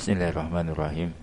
Bismillahirrahmanirrahim.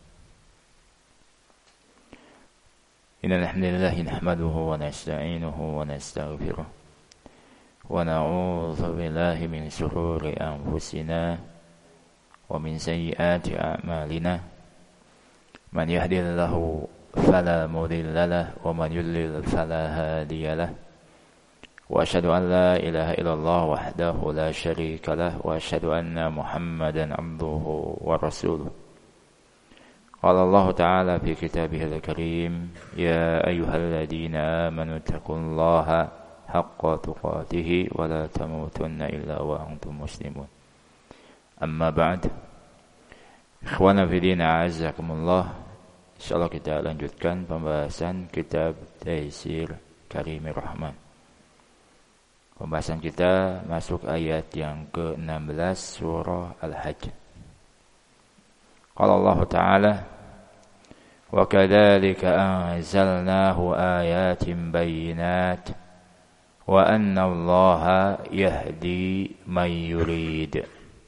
Innal hamdalillah nahmaduhu wa nasta'inuhu wa nastaghfiruh wa na'udzu billahi min shururi anfusina wa min sayyiati a'malina. Man yahdihillahu fala mudilla lahu wa man yudlil fala hadiya lahu. Wa asyhadu an la ilaha illallah wahdahu la syarika lahu wa asyhadu anna Muhammadan abduhu wa rasuluh. Qala Allah Ta'ala fi kitabihil karim, ya ayyuhalladzina amanu taqullaha haqqa tuqatih wa la tamutunna illa wa antum muslimun. Amma ba'd. Ikhwana fi din, a'azzakumullah. Insyaallah kita lanjutkan pembahasan kitab Taisir Karimir Rahman. Pembahasan kita masuk ayat yang ke-16 surah Al-Hajj. Qala Allah Ta'ala, wa kadzalika anzalnahu ayatin bayyinat wa anna Allaha yahdi man yurid.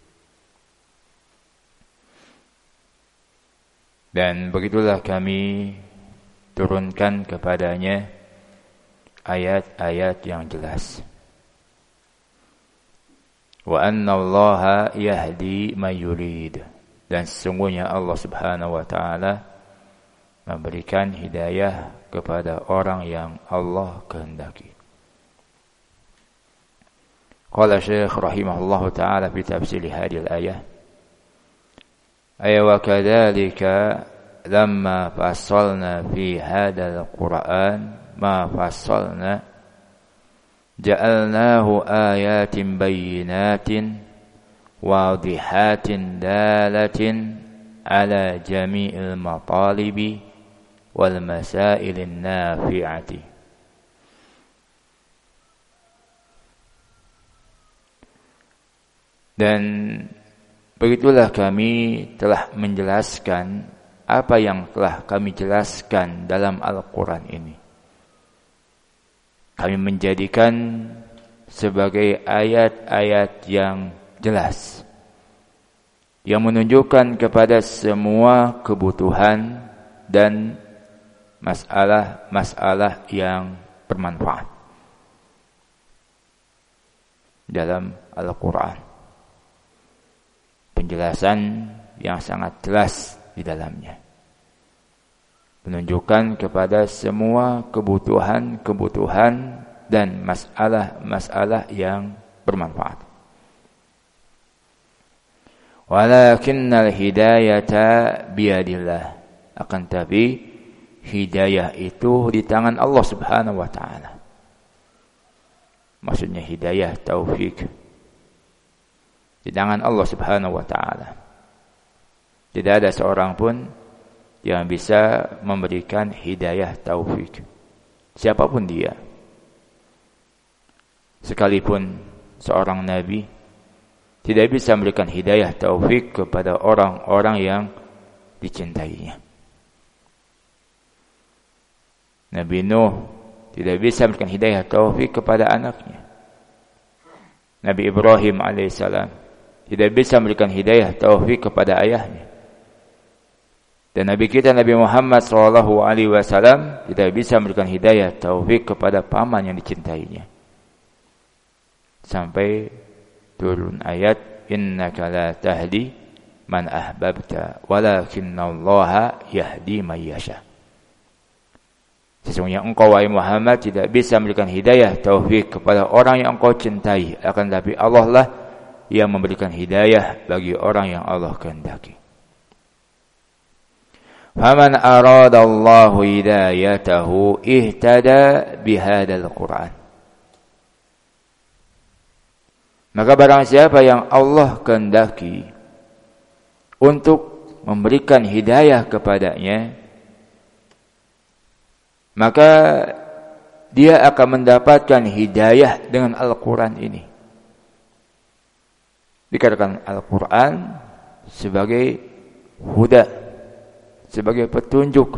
Dan begitulah kami turunkan kepadanya ayat-ayat yang jelas. Wa anna Allaha yahdi man yurid. Dan sesungguhnya Allah Subhanahu wa taala memberikan hidayah kepada orang yang Allah kehendaki. Qala Syekh rahimahullahu taala fi tafsir hadhihi al-ayah, ay wa kadzalika lamma fassalna fi hadzal Qur'an ma fassalna ja'alnahu ayatin bayyinatin wadihatin dalatin ala jami'il matalibi wal masailin nafi'ati. Dan begitulah kami telah menjelaskan apa yang telah kami jelaskan dalam Al-Quran ini. Kami menjadikan sebagai ayat-ayat yang jelas, yang menunjukkan kepada semua kebutuhan dan masalah-masalah yang bermanfaat dalam Al-Quran. Penjelasan yang sangat jelas di dalamnya, menunjukkan kepada semua kebutuhan dan masalah-masalah yang bermanfaat. Walakinnal hidayata biyadillah. Akan tapi hidayah itu di tangan Allah Subhanahu wa taala. Maksudnya hidayah taufik di tangan Allah Subhanahu wa taala. Tidak ada seorang pun yang bisa memberikan hidayah taufik, siapapun dia. Sekalipun seorang nabi tidak bisa memberikan hidayah taufik kepada orang-orang yang dicintainya. Nabi Nuh tidak bisa memberikan hidayah taufik kepada anaknya. Nabi Ibrahim alaihissalam tidak bisa memberikan hidayah taufik kepada ayahnya. Dan Nabi kita Nabi Muhammad SAW tidak bisa memberikan hidayah taufik kepada paman yang dicintainya. Sampai turun ayat, innaka la tahdi man ahbabta walakinallaha yahdi man yasha. Sesungguhnya engkau wahai Muhammad tidak bisa memberikan hidayah taufik kepada orang yang engkau cintai, akan tetapi Allah lah yang memberikan hidayah bagi orang yang Allah kehendaki. Faman aradallahu hidayatahu ihtada bihadzal Qur'an. Maka barang siapa yang Allah kehendaki untuk memberikan hidayah kepadanya, maka dia akan mendapatkan hidayah dengan Al-Quran ini. Dikatakan Al-Quran sebagai huda, sebagai petunjuk.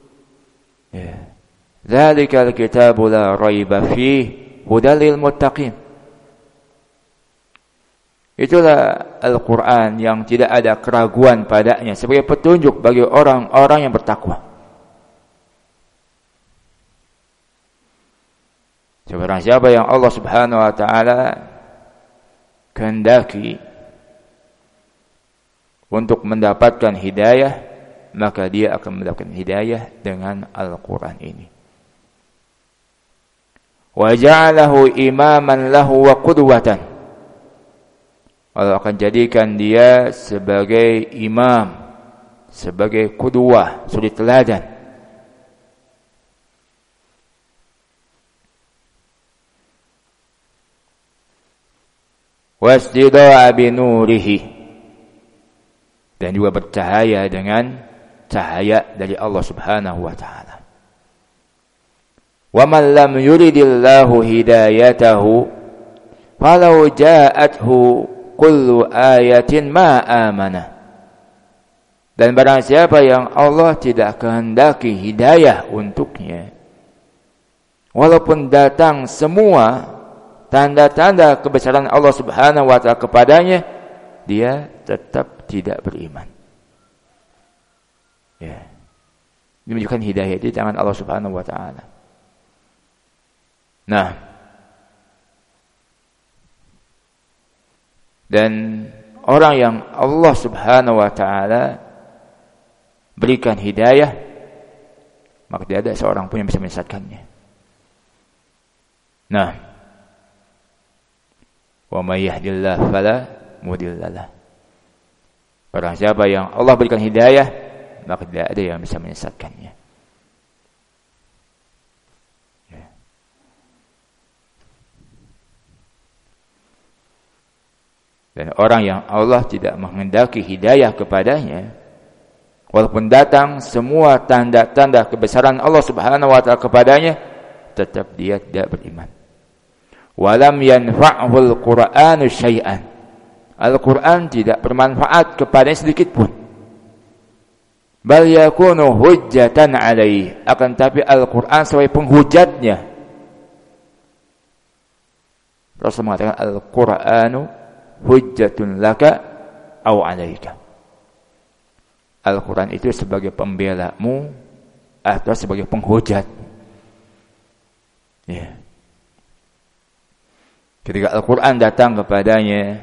Dzalikal kitabu la raiba fihi hudal lil muttaqin. Itulah Al-Quran yang tidak ada keraguan padanya sebagai petunjuk bagi orang-orang yang bertakwa. Sebarang siapa yang Allah Subhanahu wa taala kehendaki untuk mendapatkan hidayah, maka dia akan mendapatkan hidayah dengan Al-Quran ini. Wa ja'alahu imaman lahu wa qudwatan. Allah akan jadikan dia sebagai imam, sebagai qudwah, suri teladan. Wasdida'a binurihi, dan juga bercahaya dengan cahaya dari Allah Subhanahu wa taala. Wa man lam yuridillahu hidayatahu falau ja'athu kullu ayatin ma amana. Dan barang siapa yang Allah tidak kehendaki hidayah untuknya, walaupun datang semua tanda-tanda kebesaran Allah Subhanahu wa taala kepadanya, dia tetap tidak beriman. Ya. Ini menunjukkan hidayah di tangan Allah Subhanahu wa taala. Nah, dan orang yang Allah Subhanahu wa taala berikan hidayah, maka tidak ada seorang pun yang bisa menyesatkannya. Nah, wa may yahdihillahu fala mudilla lahu. Barang siapa yang Allah berikan hidayah, maka tidak ada yang bisa menyesatkannya. Ya. Dan orang yang Allah tidak menghendaki hidayah kepadanya, walaupun datang semua tanda-tanda kebesaran Allah Subhanahu wa taala kepadanya, tetap dia tidak beriman. Walam yanfa'hul Qur'anu syai'an. Al-Quran tidak bermanfaat kepadanya sedikit pun. Bal yakunu hujjatan alaih. Akan tapi Al-Quran sebagai penghujatnya. Rasul mengatakan Al-Quranu hujjatun laka au alaika. Al-Quran itu sebagai pembelamu atau sebagai penghujat. Ya. Ketika Al-Quran datang kepadanya,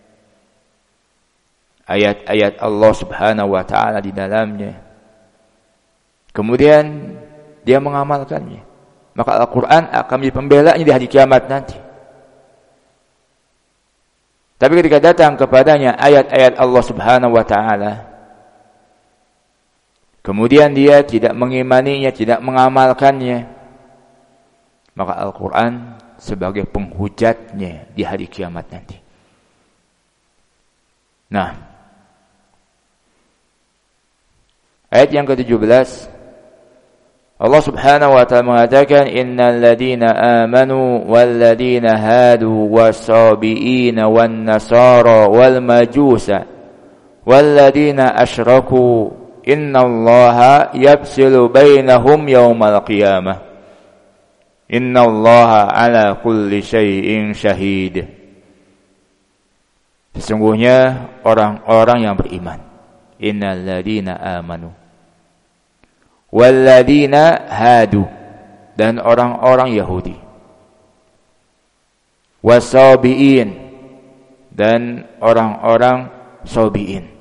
ayat-ayat Allah Subhanahu wa taala di dalamnya, kemudian dia mengamalkannya, maka Al-Quran akan menjadi pembelanya di hari kiamat nanti. Tapi ketika datang kepadanya ayat-ayat Allah Subhanahu wa taala, kemudian dia tidak mengimaninya, tidak mengamalkannya, maka Al-Quran sebagai penghujatnya di hari kiamat nanti. Nah, ayat yang ke-17, Allah Subhanahu wa taala mengatakan innal ladina amanu wal ladina hadu was-sabiina wan nasara wal majusa wal ladina asyraku innallaha yafsilu bainahum yaumal qiyamah innallaha ala kulli syai'in syahid. Sesungguhnya orang-orang yang beriman, innal ladina amanu walladina hadu, dan orang-orang Yahudi, wasabiin, dan orang-orang sabiin,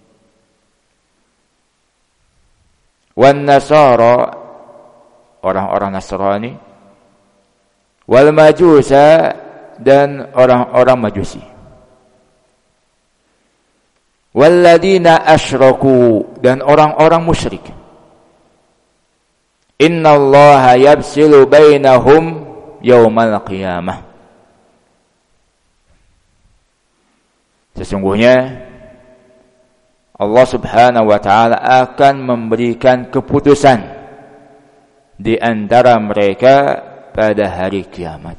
wan nasara, orang-orang Nasrani, wal majusa, dan orang-orang Majusi, walladina asyraku, dan orang-orang musyrik. Innallaha yafsilu bainahum yaumal qiyamah. Sesungguhnya Allah Subhanahu wa taala akan memberikan keputusan di antara mereka pada hari kiamat.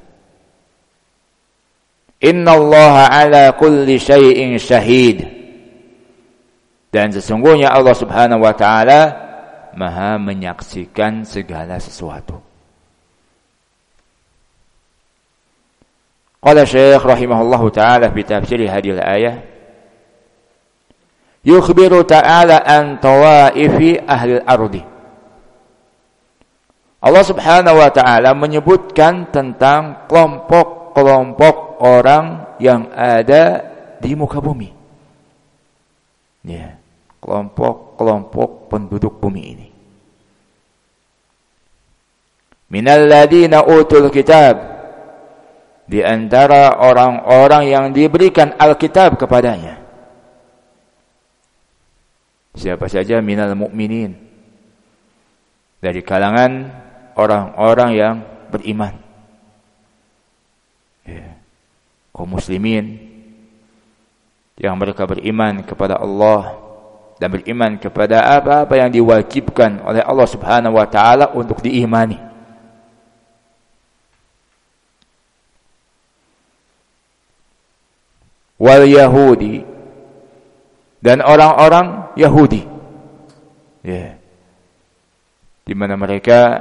Innallaha ala kulli syai'in syahid. Dan sesungguhnya Allah Subhanahu wa taala Maha menyaksikan segala sesuatu. Qala Syekh rahimahullahu taala fi tafsir hadhihi al-ayah yukhbiru ta'ala an tawaifi ahli al-ardi. Allah Subhanahu wa taala menyebutkan tentang kelompok-kelompok orang yang ada di muka bumi. Ya, kelompok-kelompok penduduk bumi ini. Minal ladina utul kitab, di antara orang-orang yang diberikan Alkitab kepadanya. Siapa saja minal mu'minin, dari kalangan orang-orang yang beriman. Ya. Kaum muslimin yang mereka beriman kepada Allah dan beriman kepada apa-apa yang diwajibkan oleh Allah Subhanahu wa taala untuk diimani. Wal Yahudi, dan orang-orang Yahudi, ya, di mana mereka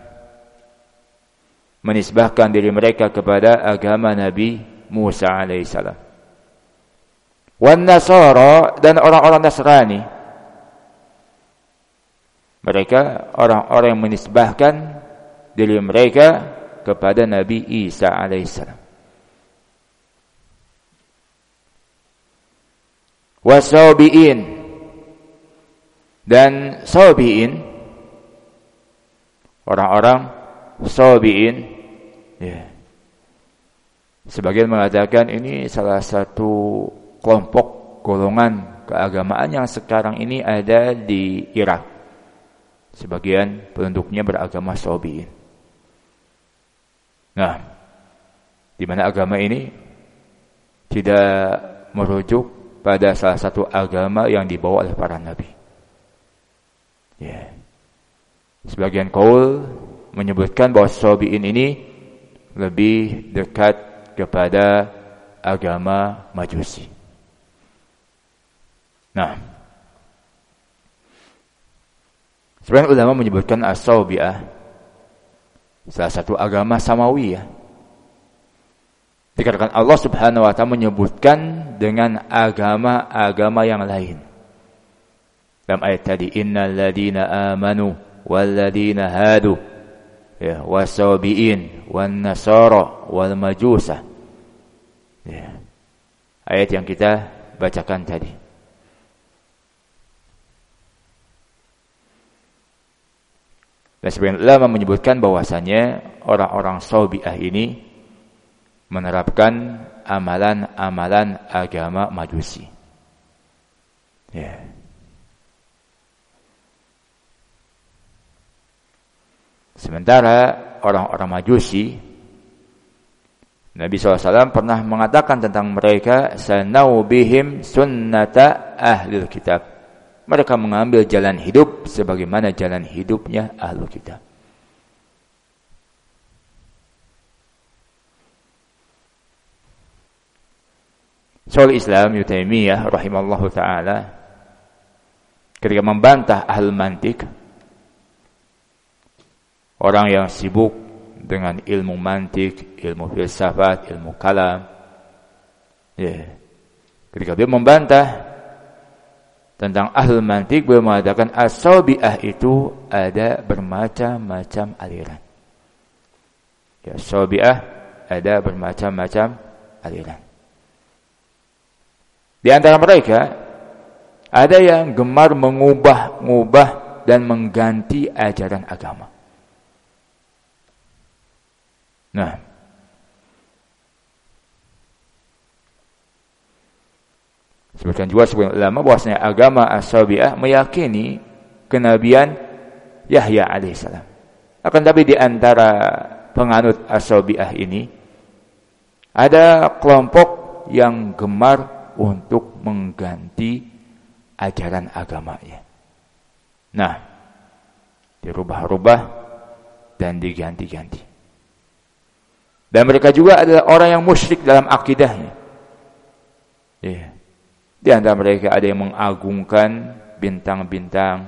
menisbahkan diri mereka kepada agama Nabi Musa alaihissalam. Wan Nasara, dan orang-orang Nasrani, mereka orang-orang yang menisbahkan diri mereka kepada Nabi Isa alaihissalam. Wasabi'in, dan sabi'in, orang-orang sabi'in, ya. Sebagian mengatakan ini salah satu kelompok golongan keagamaan yang sekarang ini ada di Irak. Sebagian penduduknya beragama sabi'in. Nah, di mana agama ini tidak merujuk pada salah satu agama yang dibawa oleh para nabi. Ya. Sebagian qaul menyebutkan bahwa sabi'in ini lebih dekat kepada agama Majusi. Nah, sebagian ulama menyebutkan as-sabi'ah salah satu agama Samawiyah. Dikatakan Allah Subhanahu wa taala menyebutkan dengan agama-agama yang lain. Dalam ayat tadi, innal ladina amanu wal ladina hadu, ya, wasabiin wan nasara wal majusa. Ya. Ayat yang kita bacakan tadi. Dan sebagian ulama menyebutkan bahwasanya orang-orang Sabi'ah ini menerapkan amalan-amalan agama Majusi. Ya. Sementara orang-orang Majusi, Nabi SAW pernah mengatakan tentang mereka, sanau bihim sunnata ahlil kitab. Mereka mengambil jalan hidup sebagaimana jalan hidupnya ahlul kitab. Syaikhul Islam Ibnu Taimiyah rahimallahu taala ketika membantah ahlul mantik, orang yang sibuk dengan ilmu mantik, ilmu filsafat, ilmu kalam, ya. Ketika dia membantah tentang ahlul mantik, beliau mengatakan as-sabi'ah itu ada bermacam-macam aliran. Ya, sabi'ah ada bermacam-macam aliran. Di antara mereka ada yang gemar mengubah-ubah dan mengganti ajaran agama. Nah, sebutkan juga sebagian ulama bahwasanya agama as-sabi'ah meyakini kenabian Yahya alaihissalam. Akan tapi di antara penganut as-sabi'ah ini ada kelompok yang gemar untuk mengganti ajaran agamanya. Nah, dirubah-rubah dan diganti-ganti. Dan mereka juga adalah orang yang musyrik dalam akidahnya. Ya. Di antara mereka ada yang mengagungkan bintang-bintang.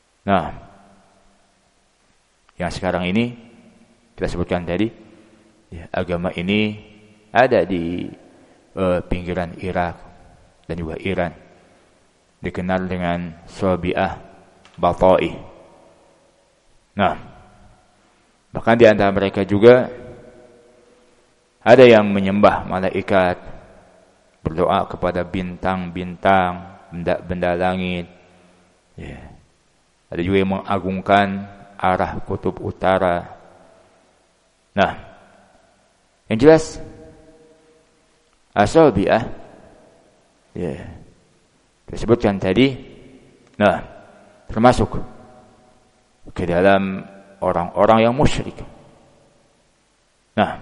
Nah, yang sekarang ini kita sebutkan tadi, Ya, agama ini ada di pinggiran Irak dan juga Iran, dikenal dengan Sabi'ah Batai. Nah, bahkan di antara mereka juga ada yang menyembah malaikat, berdoa kepada bintang-bintang, benda-benda langit. Ya. Ada juga yang mengagungkan arah kutub utara. Nah, yang jelas As-Sabi'ah, ya, disebutkan tadi, nah, termasuk ke dalam orang-orang yang musyrik. Nah,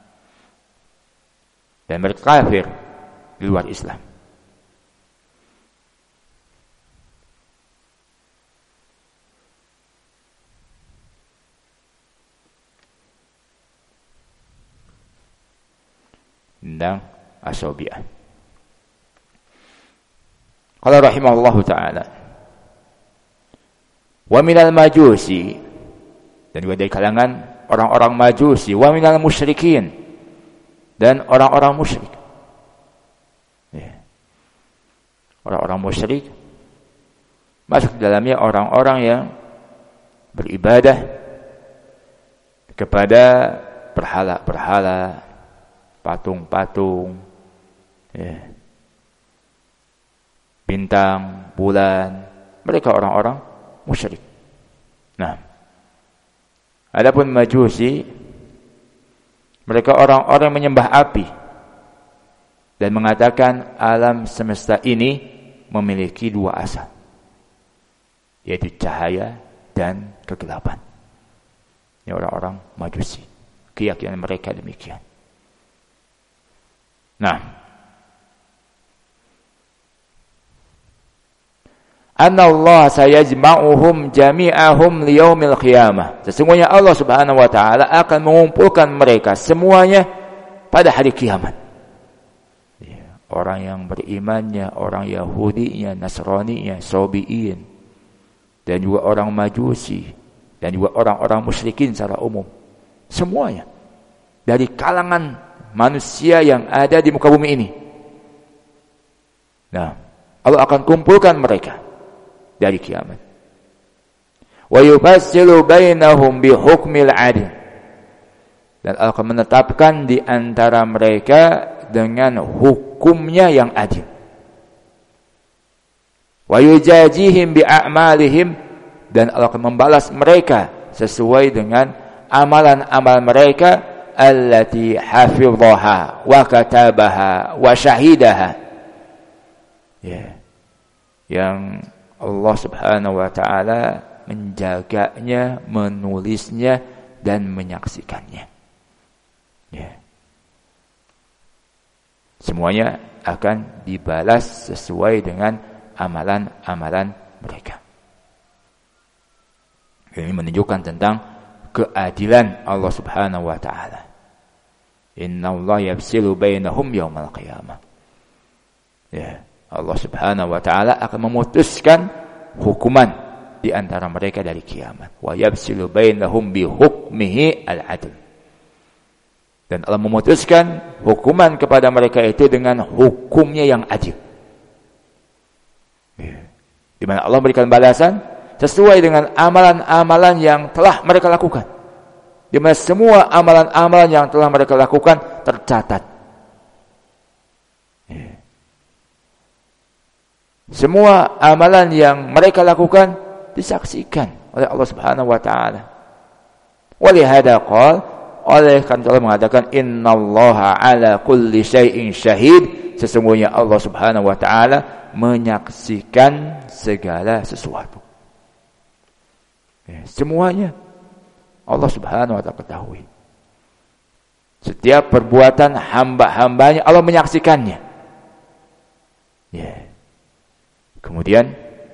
dan mereka kafir di luar Islam. Tentang As-Sabi'ah. Qala rahimahullahu ta'ala, wa minal majusi, dan juga dari kalangan orang-orang majusi, wa minal musyrikin, dan orang-orang musyrik. Ya. Orang-orang musyrik masuk di dalamnya orang-orang yang beribadah kepada berhala-berhala, patung-patung, ya, bintang, bulan. Mereka orang-orang musyrik. Nah, adapun majusi, mereka orang-orang yang menyembah api dan mengatakan alam semesta ini memiliki dua asal, yaitu cahaya dan kegelapan. Ini orang-orang majusi, keyakinan mereka demikian. Nah, anna Allah sayajma'uhum jami'ahum liyaumil qiyamah. Sesungguhnya Allah Subhanahu wa taala akan mengumpulkan mereka semuanya pada hari kiamat. Ya, orang yang berimannya, orang Yahudinya, Nasraninya, Sabi'in, dan juga orang Majusi, dan juga orang-orang musyrikin secara umum. Semuanya dari kalangan manusia yang ada di muka bumi ini. Nah, Allah akan kumpulkan mereka dari kiamat. Wa yufassilu bainahum bi hukmil 'adl. Dan Allah akan menetapkan di antara mereka dengan hukumnya yang adil. Wa yujazihim bi a'malihim, dan Allah akan membalas mereka sesuai dengan amalan-amal mereka allati hafidhaha wa katabaha wa syahidaha. Ya. Yang Allah Subhanahu wa taala menjaganya, menulisnya dan menyaksikannya. Ya. Semuanya akan dibalas sesuai dengan amalan-amalan mereka. Ini menunjukkan tentang keadilan Allah Subhanahu wa taala. Innallaha yafsilu bainahum yaumal qiyamah. Ya, Allah Subhanahu wa taala akan memutuskan hukuman di antara mereka dari kiamat. Wa yafsilu bainahum bi hukmihi al-'adl. Dan Allah memutuskan hukuman kepada mereka itu dengan hukumnya yang adil. Ya. Di mana Allah berikan balasan sesuai dengan amalan-amalan yang telah mereka lakukan. Di mana semua amalan-amalan yang telah mereka lakukan tercatat. Ya. Semua amalan yang mereka lakukan disaksikan oleh Allah Subhanahu wa taala. Walihada qala, oleh karena Allah mengatakan innallaha ala kulli syai'in syahid, sesungguhnya Allah Subhanahu wa taala menyaksikan segala sesuatu. Ya, semuanya Allah Subhanahu wa taala ketahui. Setiap perbuatan hamba-hambanya Allah menyaksikannya. Ya. Kemudian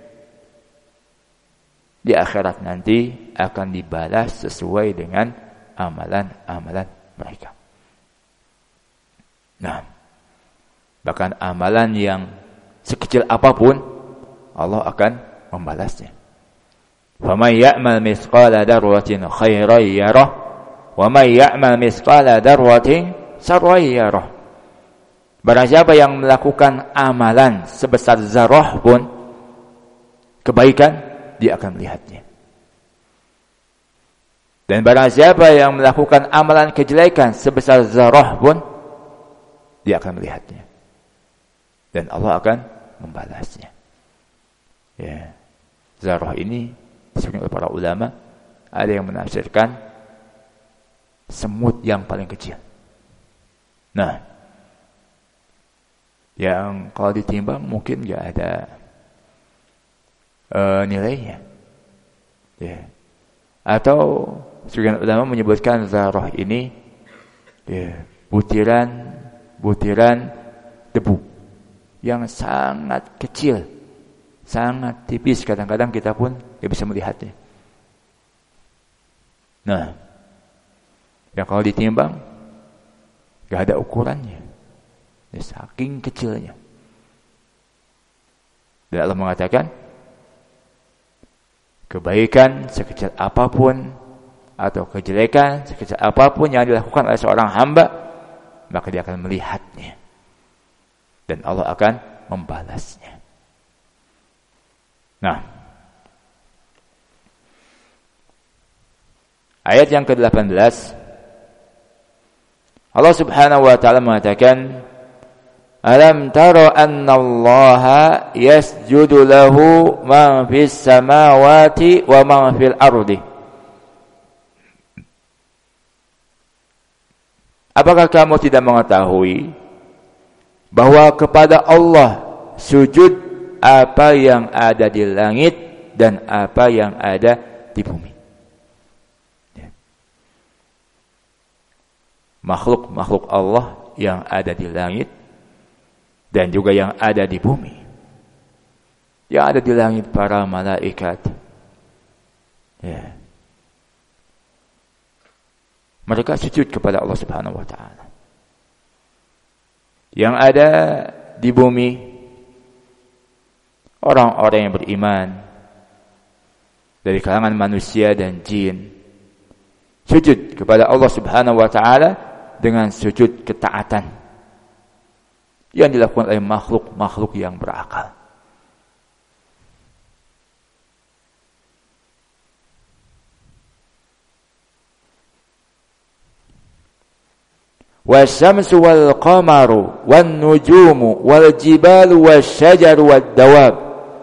di akhirat nanti akan dibalas sesuai dengan amalan-amalan mereka. Nah, bahkan amalan yang sekecil apapun Allah akan membalasnya. Faman ya'mal mithqala dzarratin khairan yarah, wa may ya'mal mithqala dzarratin syarran yarah. Barang siapa yang melakukan amalan sebesar zarah pun kebaikan, dia akan melihatnya. Dan barang siapa yang melakukan amalan kejelekan sebesar zarah pun dia akan melihatnya. Dan Allah akan membalasnya. Ya. Zarah ini disebut oleh para ulama, ada yang menafsirkan semut yang paling kecil. Nah, yang kalau ditimbang mungkin nggak ada nilainya, ya. Atau sebagian ulama menyebutkan zarah ini, ya, butiran debu yang sangat kecil, sangat tipis. Kadang-kadang kita pun nggak bisa melihatnya. Nah, ya kalau ditimbang nggak ada ukurannya. Ya, saking kecilnya. Dan Allah mengatakan, kebaikan sekecil apapun atau kejelekan sekecil apapun yang dilakukan oleh seorang hamba, maka dia akan melihatnya. Dan Allah akan membalasnya. Nah, ayat yang ke-18, Allah Subhanahu wa taala mengatakan, alam tara anna allaha yasjudu lahu ma fis samawati wa ma fil ardi. Apakah kamu tidak mengetahui bahwa kepada Allah sujud apa yang ada di langit dan apa yang ada di bumi? Makhluk-makhluk Allah yang ada di langit dan juga yang ada di bumi. Yang ada di langit para malaikat. Ya. Mereka sujud kepada Allah Subhanahu wa taala. Yang ada di bumi orang-orang yang beriman dari kalangan manusia dan jin sujud kepada Allah Subhanahu wa taala dengan sujud ketaatan yang dilakukan oleh makhluk-makhluk yang berakal. Wasyamsu wal qamaru wan nujumu wal jibalu wasyajaru wad dawab.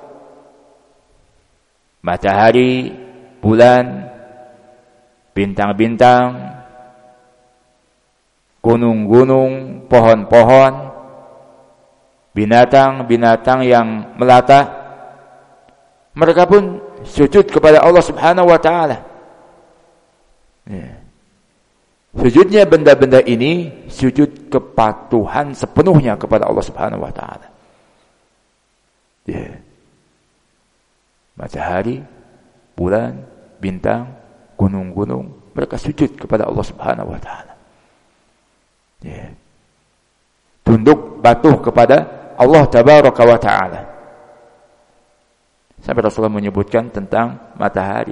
Matahari, bulan, bintang-bintang, gunung-gunung, pohon-pohon, binatang-binatang yang melata, mereka pun sujud kepada Allah Subhanahu wa taala. Ya. Sujudnya benda-benda ini sujud kepatuhan sepenuhnya kepada Allah Subhanahu wa taala. Ya. Matahari, bulan, bintang, gunung-gunung, mereka sujud kepada Allah Subhanahu wa taala. Ya. Tunduk patuh kepada Allah Tabaraka wa ta'ala. Sampai Rasulullah menyebutkan tentang matahari.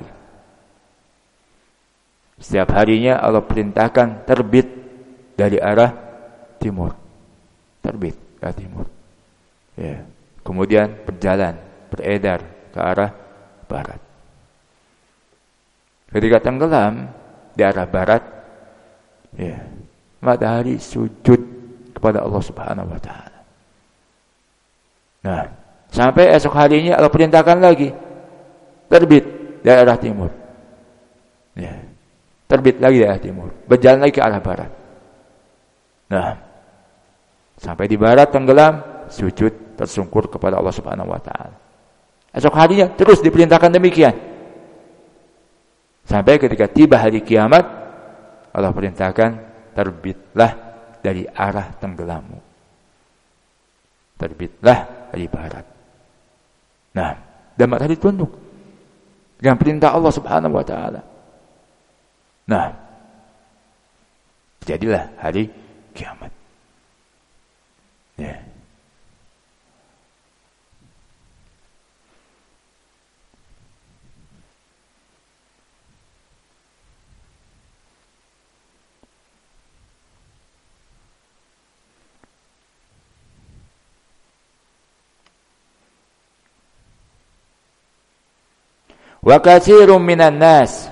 Setiap harinya Allah perintahkan terbit dari arah timur. Terbit ke arah timur. Ya. Kemudian berjalan, beredar ke arah barat. Ketika tenggelam di arah barat, ya, matahari sujud kepada Allah Subhanahu wa ta'ala. Nah, sampai esok harinya Allah perintahkan lagi terbit dari arah timur. Ya. Terbit lagi dari arah timur, berjalan lagi ke arah barat. Nah, sampai di barat tenggelam, sujud tersungkur kepada Allah Subhanahu wa taala. Esok harinya terus diperintahkan demikian. Sampai ketika tiba hari kiamat, Allah perintahkan terbitlah dari arah tenggelammu. Terbitlah dari barat. Nah, dan matahari tunduk dengan perintah Allah Subhanahu wa taala. Nah, jadilah hari kiamat. Ya. Wa katsirun minan nas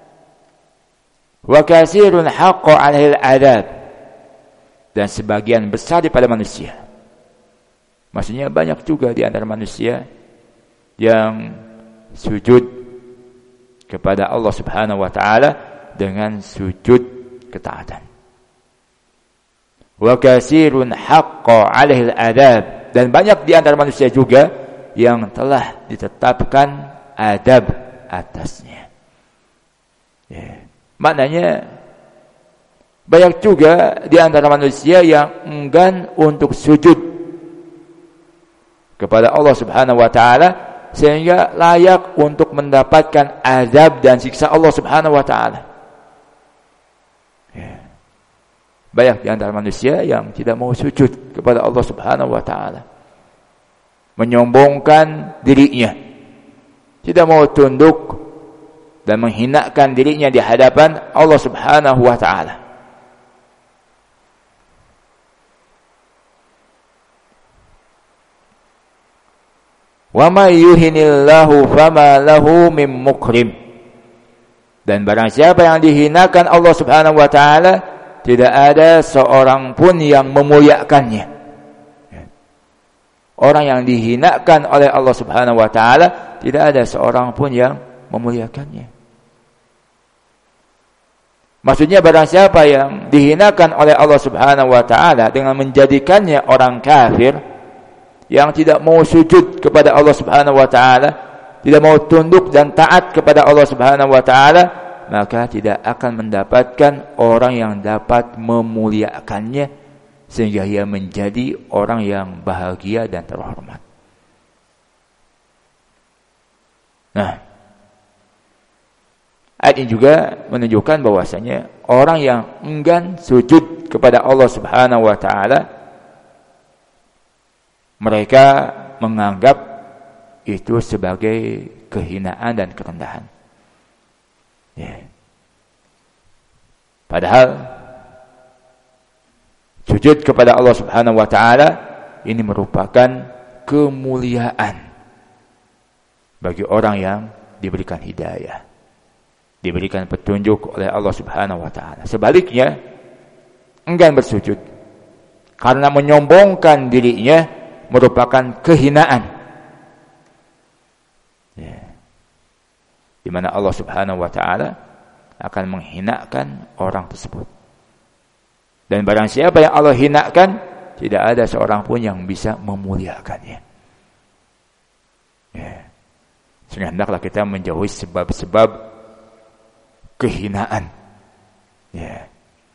wa katsirun haqqa 'alaihil 'adzab. Dan sebagian besar daripada manusia. Maksudnya banyak juga di antara manusia yang sujud kepada Allah Subhanahu wa taala dengan sujud ketaatan. Wa katsirun haqqa 'alaihil 'adzab. Dan banyak di antara manusia juga yang telah ditetapkan adab atasnya. Ya. Maknanya banyak juga di antara manusia yang enggan untuk sujud kepada Allah Subhanahu wa taala sehingga layak untuk mendapatkan azab dan siksa Allah Subhanahu wa taala. Ya. Banyak di antara manusia yang tidak mau sujud kepada Allah Subhanahu wa taala. Menyombongkan dirinya. Tidak mau tunduk dan menghinakan dirinya di hadapan Allah Subhanahu wa taala. Wa may yuhinillahu fama lahu mim mukrim. Dan barang siapa yang dihinakan Allah Subhanahu wa taala, tidak ada seorang pun yang memuliakannya. Orang yang dihinakan oleh Allah Subhanahu wa taala, tidak ada seorang pun yang memuliakannya. Maksudnya barang siapa yang dihinakan oleh Allah Subhanahu wa taala dengan menjadikannya orang kafir yang tidak mau sujud kepada Allah Subhanahu wa taala, tidak mau tunduk dan taat kepada Allah Subhanahu wa taala, maka tidak akan mendapatkan orang yang dapat memuliakannya sehingga ia menjadi orang yang bahagia dan terhormat. Nah, ayat ini juga menunjukkan bahwasanya orang yang enggan sujud kepada Allah Subhanahu wa taala, mereka menganggap itu sebagai kehinaan dan kerendahan. Ya. Padahal sujud kepada Allah Subhanahu wa taala ini merupakan kemuliaan bagi orang yang diberikan hidayah, diberikan petunjuk oleh Allah Subhanahu wa taala. Sebaliknya, enggan bersujud karena menyombongkan dirinya merupakan kehinaan. Ya. Di mana Allah Subhanahu wa taala akan menghinakan orang tersebut. Dan barang siapa yang Allah hinakan, tidak ada seorang pun yang bisa memuliakannya. Ya. Sehingga hendaklah kita menjauhi sebab-sebab kehinaan. Ya.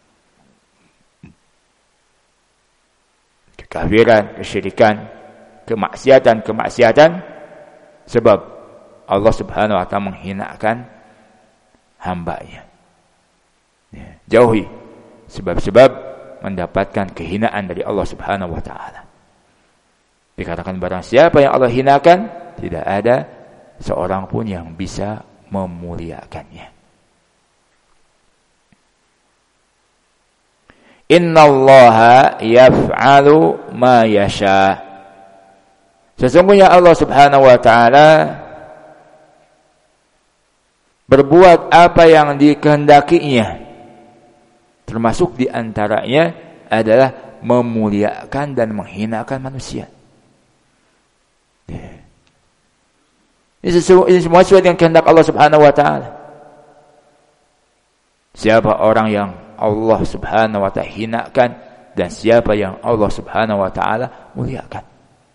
Kekafiran, kesyirikan, kemaksiatan, sebab Allah Subhanahu wa taala menghinakan hamba-Nya. Ya. Jauhi sebab-sebab mendapatkan kehinaan dari Allah Subhanahu wa taala. Dikatakan barang siapa yang Allah hinakan, tidak ada seorang pun yang bisa memuliakannya. Innallaha yaf'alu ma yasha. Sesungguhnya Allah Subhanahu wa taala berbuat apa yang dikehendakinya. Termasuk di antaranya adalah memuliakan dan menghinakan manusia. Ini semua sesuai dengan kehendak Allah Subhanahu wa taala. Siapa orang yang Allah Subhanahu wa taala hinakan dan siapa yang Allah Subhanahu wa taala muliakan.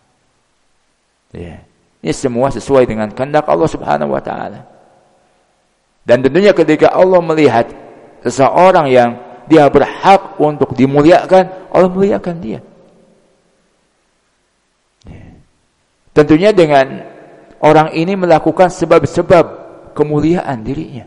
Ini semua sesuai dengan kehendak Allah Subhanahu wa taala. Dan tentunya ketika Allah melihat seseorang yang dia berhak untuk dimuliakan, Allah muliakan dia. Tentunya dengan orang ini melakukan sebab-sebab kemuliaan dirinya.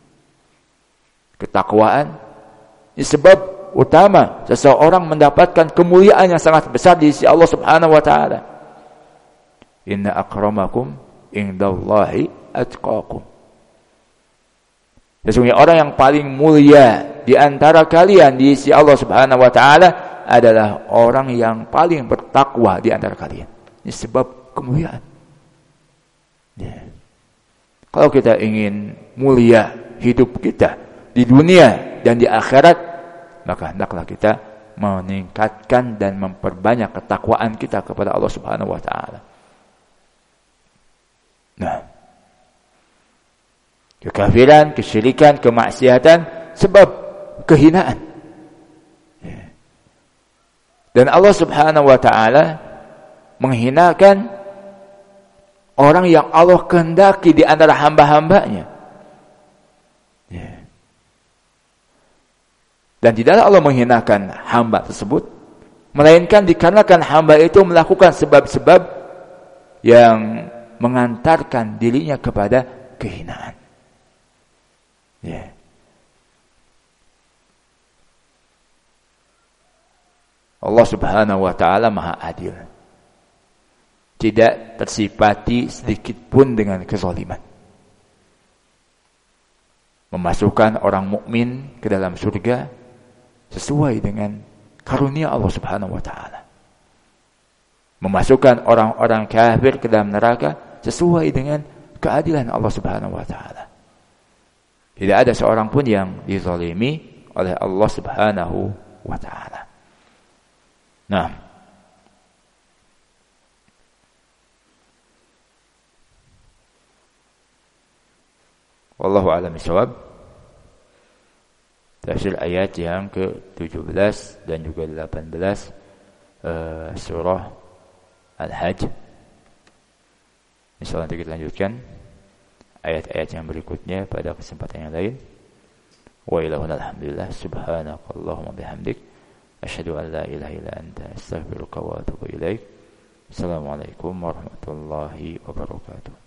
Ketakwaan ini sebab utama seseorang mendapatkan kemuliaan yang sangat besar di sisi Allah Subhanahu wa taala. Inna akramakum indallahi atqakum. Sesungguhnya orang yang paling mulia di antara kalian di sisi Allah Subhanahu wa taala adalah orang yang paling bertakwa di antara kalian. Ini sebab kemuliaan. Ya. Kalau kita ingin mulia hidup kita di dunia dan di akhirat, maka hendaklah kita meningkatkan dan memperbanyak ketakwaan kita kepada Allah Subhanahu wa taala. Nah, kekafiran, kesyirikan, kemaksiatan sebab kehinaan. Dan Allah Subhanahu wa taala menghinakan orang yang Allah kehendaki di antara hamba-hambanya. Dan tidaklah Allah menghinakan hamba tersebut, melainkan dikarenakan hamba itu melakukan sebab-sebab yang mengantarkan dirinya kepada kehinaan. Allah Subhanahu wa taala Maha Adil. Tidak tersifati sedikit pun dengan kezaliman. Memasukkan orang mukmin ke dalam surga sesuai dengan karunia Allah Subhanahu wa taala. Memasukkan orang-orang kafir ke dalam neraka sesuai dengan keadilan Allah Subhanahu wa taala. Tidak ada seorang pun yang dizalimi oleh Allah Subhanahu wa taala. Nah, wallahu a'lam bishawab. Tafsir ayat yang ke-17 dan juga 18 surah Al-Hajj. Insyaallah nanti kita lanjutkan ayat-ayat yang berikutnya pada kesempatan yang lain. Wa ilahuna alhamdulillah subhanakallahumma bihamdik asyhadu an la ilaha illa anta astaghfiruka wa atubu ilaik. Assalamualaikum warahmatullahi wabarakatuh.